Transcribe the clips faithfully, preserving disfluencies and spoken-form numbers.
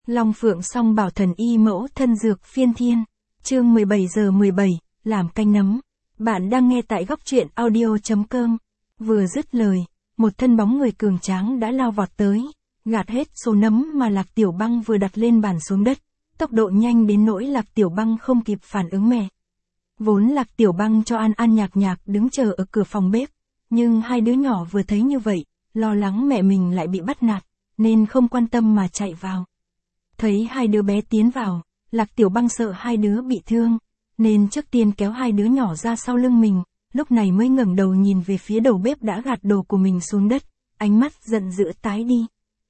Long Phượng Song Bảo Thần Y Mẫu Thân Dược Phiên Thiên, chương mười bảy giờ mười bảy, làm canh nấm. Bạn đang nghe tại góc truyện audio.com. Vừa dứt lời, một thân bóng người cường tráng đã lao vọt tới, gạt hết số nấm mà Lạc Tiểu Băng vừa đặt lên bàn xuống đất, tốc độ nhanh đến nỗi Lạc Tiểu Băng không kịp phản ứng mẹ. Vốn Lạc Tiểu Băng cho An An Nhạc Nhạc đứng chờ ở cửa phòng bếp, nhưng hai đứa nhỏ vừa thấy như vậy, lo lắng mẹ mình lại bị bắt nạt, nên không quan tâm mà chạy vào. Thấy hai đứa bé tiến vào, Lạc Tiểu Băng sợ hai đứa bị thương, nên trước tiên kéo hai đứa nhỏ ra sau lưng mình, lúc này mới ngẩng đầu nhìn về phía đầu bếp đã gạt đồ của mình xuống đất, ánh mắt giận dữ tái đi.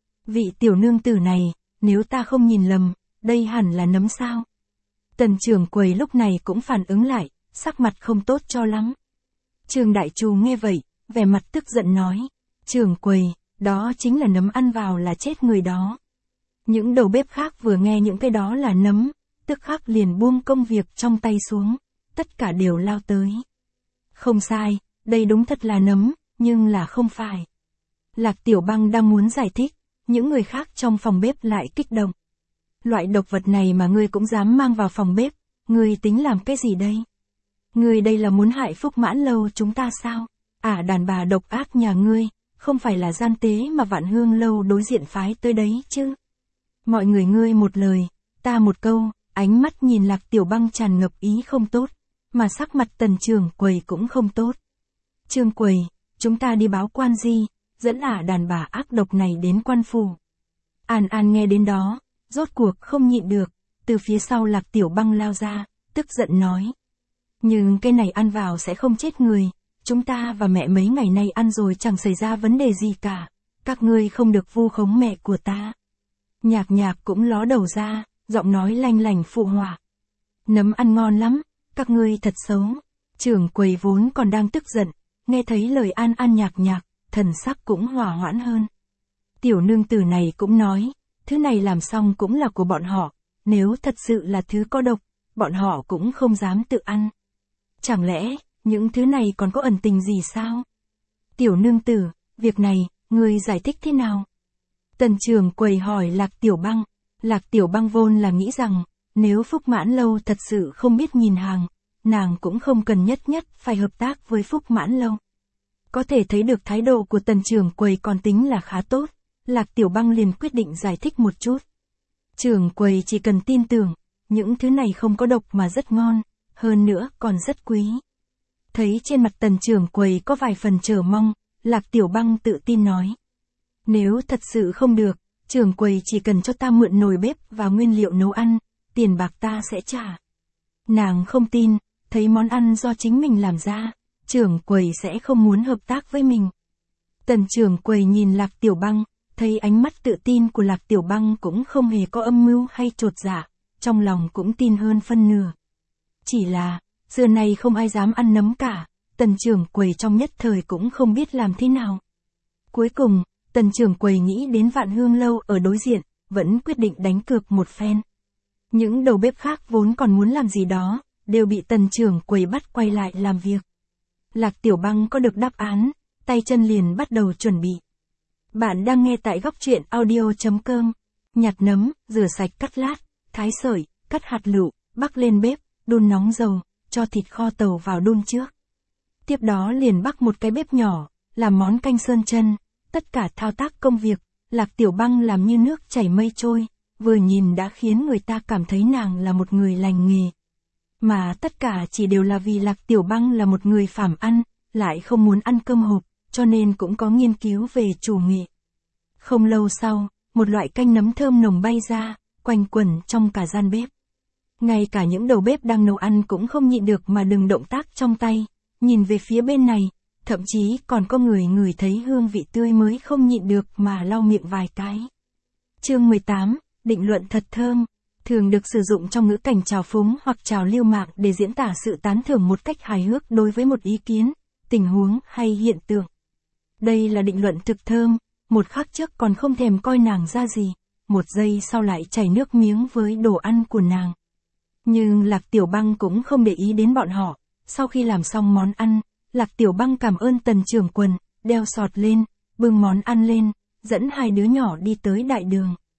Vị tiểu nương tử này, nếu ta không nhìn lầm, đây hẳn là nấm sao? Tần trưởng quầy lúc này cũng phản ứng lại, sắc mặt không tốt cho lắm. Trương Đại Trù nghe vậy, vẻ mặt tức giận nói, trưởng quầy, đó chính là nấm, ăn vào là chết người đó. Những đầu bếp khác vừa nghe những cái đó là nấm, tức khắc liền buông công việc trong tay xuống, tất cả đều lao tới. Không sai, đây đúng thật là nấm, nhưng là không phải. Lạc Tiểu Băng đang muốn giải thích, những người khác trong phòng bếp lại kích động. Loại độc vật này mà ngươi cũng dám mang vào phòng bếp, ngươi tính làm cái gì đây? Ngươi đây là muốn hại Phúc Mãn Lâu chúng ta sao? À, đàn bà độc ác nhà ngươi, không phải là gian tế mà Vạn Hương Lâu đối diện phái tới đấy chứ? Mọi người ngươi một lời, ta một câu, ánh mắt nhìn Lạc Tiểu Băng tràn ngập ý không tốt, mà sắc mặt Tần trưởng quầy cũng không tốt. Trương quầy, chúng ta đi báo quan di, dẫn ả đàn bà ác độc này đến quan phủ. An An nghe đến đó, rốt cuộc không nhịn được, từ phía sau Lạc Tiểu Băng lao ra, tức giận nói. Nhưng cái này ăn vào sẽ không chết người, chúng ta và mẹ mấy ngày nay ăn rồi chẳng xảy ra vấn đề gì cả, các ngươi không được vu khống mẹ của ta. Nhạc Nhạc cũng ló đầu ra, giọng nói lanh lành phụ họa. Nấm ăn ngon lắm, các ngươi thật xấu. Trưởng quầy vốn còn đang tức giận, nghe thấy lời An An Nhạc Nhạc, thần sắc cũng hòa hoãn hơn. Tiểu nương tử này cũng nói, thứ này làm xong cũng là của bọn họ, nếu thật sự là thứ có độc, bọn họ cũng không dám tự ăn. Chẳng lẽ, những thứ này còn có ẩn tình gì sao? Tiểu nương tử, việc này, ngươi giải thích thế nào? Tần trưởng quầy hỏi Lạc Tiểu Băng. Lạc Tiểu Băng vốn là nghĩ rằng, nếu Phúc Mãn Lâu thật sự không biết nhìn hàng, nàng cũng không cần nhất nhất phải hợp tác với Phúc Mãn Lâu. Có thể thấy được thái độ của tần trưởng quầy còn tính là khá tốt, Lạc Tiểu Băng liền quyết định giải thích một chút. Trưởng quầy chỉ cần tin tưởng, những thứ này không có độc mà rất ngon, hơn nữa còn rất quý. Thấy trên mặt tần trưởng quầy có vài phần chờ mong, Lạc Tiểu Băng tự tin nói. Nếu thật sự không được, trưởng quầy chỉ cần cho ta mượn nồi bếp và nguyên liệu nấu ăn, tiền bạc ta sẽ trả. Nàng không tin, thấy món ăn do chính mình làm ra, trưởng quầy sẽ không muốn hợp tác với mình. Tần trưởng quầy nhìn Lạc Tiểu Băng, thấy ánh mắt tự tin của Lạc Tiểu Băng cũng không hề có âm mưu hay chột dạ, trong lòng cũng tin hơn phân nửa. Chỉ là, xưa nay không ai dám ăn nấm cả, tần trưởng quầy trong nhất thời cũng không biết làm thế nào. Cuối cùng, tần trưởng quầy nghĩ đến Vạn Hương Lâu ở đối diện, vẫn quyết định đánh cược một phen. Những đầu bếp khác vốn còn muốn làm gì đó, đều bị tần trưởng quầy bắt quay lại làm việc. Lạc Tiểu Băng có được đáp án, tay chân liền bắt đầu chuẩn bị. Bạn đang nghe tại góc truyện audio.com. Nhặt nấm, rửa sạch cắt lát, thái sợi, cắt hạt lựu, bắc lên bếp, đun nóng dầu, cho thịt kho tàu vào đun trước. Tiếp đó liền bắc một cái bếp nhỏ, làm món canh sơn chân. Tất cả thao tác công việc, Lạc Tiểu Băng làm như nước chảy mây trôi, vừa nhìn đã khiến người ta cảm thấy nàng là một người lành nghề. Mà tất cả chỉ đều là vì Lạc Tiểu Băng là một người phàm ăn, lại không muốn ăn cơm hộp, cho nên cũng có nghiên cứu về chủ nghệ. Không lâu sau, một loại canh nấm thơm nồng bay ra, quanh quẩn trong cả gian bếp. Ngay cả những đầu bếp đang nấu ăn cũng không nhịn được mà đừng động tác trong tay, nhìn về phía bên này. Thậm chí còn có người ngửi thấy hương vị tươi mới không nhịn được mà lau miệng vài cái. Chương mười tám, định luận thật thơm, thường được sử dụng trong ngữ cảnh trào phúng hoặc trào lưu mạng để diễn tả sự tán thưởng một cách hài hước đối với một ý kiến, tình huống hay hiện tượng. Đây là định luận thực thơm, một khắc trước còn không thèm coi nàng ra gì, một giây sau lại chảy nước miếng với đồ ăn của nàng. Nhưng Lạc Tiểu Băng cũng không để ý đến bọn họ, sau khi làm xong món ăn, Lạc Tiểu Băng cảm ơn tần trưởng quần, đeo sọt lên, bưng món ăn lên, dẫn hai đứa nhỏ đi tới đại đường.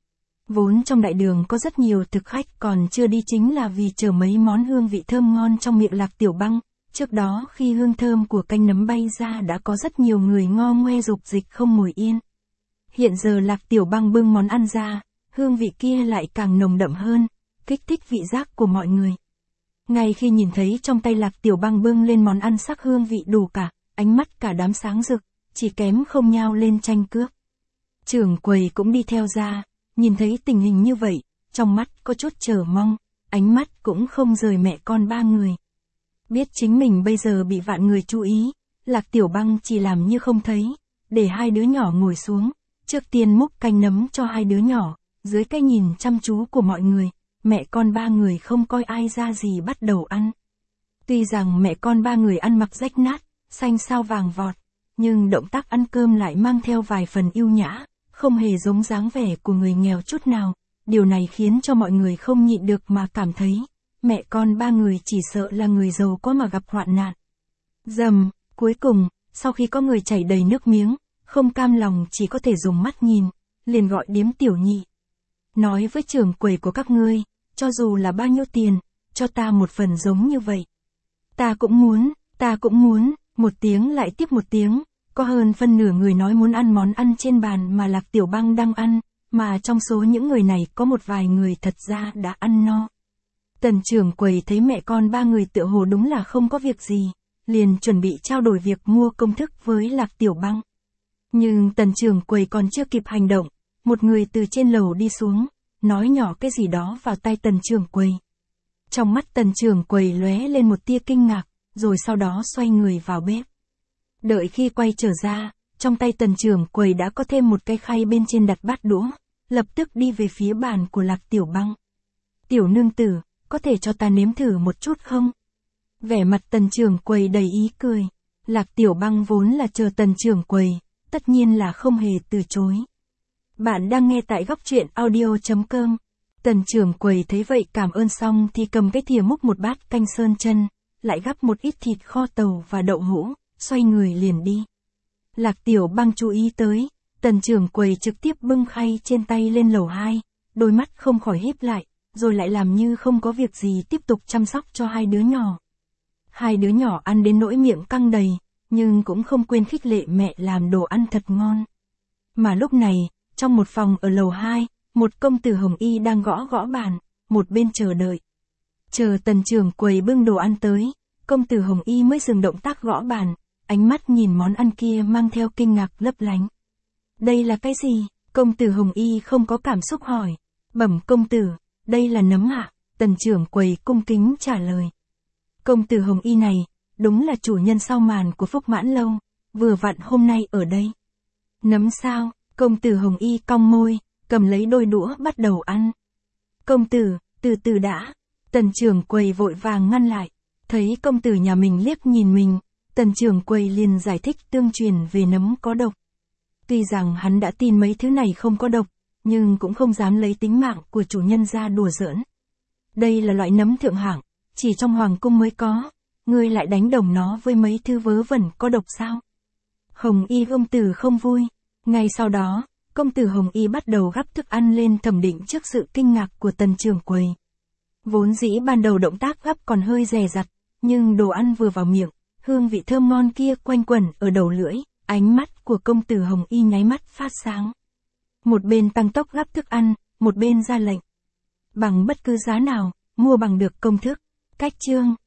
Vốn trong đại đường có rất nhiều thực khách còn chưa đi chính là vì chờ mấy món hương vị thơm ngon trong miệng Lạc Tiểu Băng. Trước đó khi hương thơm của canh nấm bay ra đã có rất nhiều người ngo ngoe dục dịch không ngồi yên. Hiện giờ Lạc Tiểu Băng bưng món ăn ra, hương vị kia lại càng nồng đậm hơn, kích thích vị giác của mọi người. Ngay khi nhìn thấy trong tay Lạc Tiểu Băng bưng lên món ăn sắc hương vị đủ cả, ánh mắt cả đám sáng rực, chỉ kém không nhao lên tranh cướp. Trưởng quầy cũng đi theo ra, nhìn thấy tình hình như vậy, trong mắt có chút chờ mong, ánh mắt cũng không rời mẹ con ba người. Biết chính mình bây giờ bị vạn người chú ý, Lạc Tiểu Băng chỉ làm như không thấy, để hai đứa nhỏ ngồi xuống, trước tiên múc canh nấm cho hai đứa nhỏ, dưới cái nhìn chăm chú của mọi người, mẹ con ba người không coi ai ra gì bắt đầu ăn. Tuy rằng mẹ con ba người ăn mặc rách nát, xanh xao vàng vọt, nhưng động tác ăn cơm lại mang theo vài phần yêu nhã, không hề giống dáng vẻ của người nghèo chút nào, điều này khiến cho mọi người không nhịn được mà cảm thấy, mẹ con ba người chỉ sợ là người giàu có mà gặp hoạn nạn. Dầm, cuối cùng, sau khi có người chảy đầy nước miếng, không cam lòng chỉ có thể dùng mắt nhìn, liền gọi điếm tiểu nhị. Nói với trưởng quầy của các ngươi, cho dù là bao nhiêu tiền, cho ta một phần giống như vậy. Ta cũng muốn, ta cũng muốn, một tiếng lại tiếp một tiếng, có hơn phân nửa người nói muốn ăn món ăn trên bàn mà Lạc Tiểu Băng đang ăn, mà trong số những người này có một vài người thật ra đã ăn no. Tần trưởng quầy thấy mẹ con ba người tựa hồ đúng là không có việc gì, liền chuẩn bị trao đổi việc mua công thức với Lạc Tiểu Băng. Nhưng tần trưởng quầy còn chưa kịp hành động, một người từ trên lầu đi xuống, nói nhỏ cái gì đó vào tai tần trưởng quầy. Trong mắt tần trưởng quầy lóe lên một tia kinh ngạc, rồi sau đó xoay người vào bếp. Đợi khi quay trở ra, trong tay tần trưởng quầy đã có thêm một cái khay bên trên đặt bát đũa, lập tức đi về phía bàn của Lạc Tiểu Băng. Tiểu nương tử, có thể cho ta nếm thử một chút không? Vẻ mặt tần trưởng quầy đầy ý cười. Lạc Tiểu Băng vốn là chờ tần trưởng quầy, tất nhiên là không hề từ chối. Bạn đang nghe tại góc truyện audio chấm com. Tần trưởng quầy thấy vậy cảm ơn xong thì cầm cái thìa múc một bát canh sơn chân, lại gắp một ít thịt kho tàu và đậu hũ, xoay người liền đi. Lạc Tiểu Băng chú ý tới, tần trưởng quầy trực tiếp bưng khay trên tay lên lầu hai, đôi mắt không khỏi híp lại, rồi lại làm như không có việc gì tiếp tục chăm sóc cho hai đứa nhỏ. Hai đứa nhỏ ăn đến nỗi miệng căng đầy, nhưng cũng không quên khích lệ mẹ làm đồ ăn thật ngon. Mà lúc này, trong một phòng ở lầu hai, một công tử hồng y đang gõ gõ bàn, một bên chờ đợi. Chờ tần trưởng quầy bưng đồ ăn tới, công tử hồng y mới dừng động tác gõ bàn, ánh mắt nhìn món ăn kia mang theo kinh ngạc lấp lánh. Đây là cái gì? Công tử hồng y không có cảm xúc hỏi. Bẩm công tử, đây là nấm ạ. Tần trưởng quầy cung kính trả lời. Công tử hồng y này, đúng là chủ nhân sau màn của Phúc Mãn Lâu, vừa vặn hôm nay ở đây. Nấm sao? Công tử hồng y cong môi, cầm lấy đôi đũa bắt đầu ăn. Công tử, từ từ đã. Tần trưởng quầy vội vàng ngăn lại. Thấy công tử nhà mình liếc nhìn mình, tần trưởng quầy liền giải thích tương truyền về nấm có độc. Tuy rằng hắn đã tin mấy thứ này không có độc, nhưng cũng không dám lấy tính mạng của chủ nhân ra đùa giỡn. Đây là loại nấm thượng hạng, chỉ trong hoàng cung mới có, ngươi lại đánh đồng nó với mấy thứ vớ vẩn có độc sao? Hồng y công tử không vui. Ngay sau đó, công tử Hồng y bắt đầu gắp thức ăn lên thẩm định trước sự kinh ngạc của tần trưởng quầy. Vốn dĩ ban đầu động tác gắp còn hơi dè dặt, nhưng đồ ăn vừa vào miệng, hương vị thơm ngon kia quanh quẩn ở đầu lưỡi, ánh mắt của công tử Hồng y nháy mắt phát sáng. Một bên tăng tốc gắp thức ăn, một bên ra lệnh. Bằng bất cứ giá nào, mua bằng được công thức, cách chương.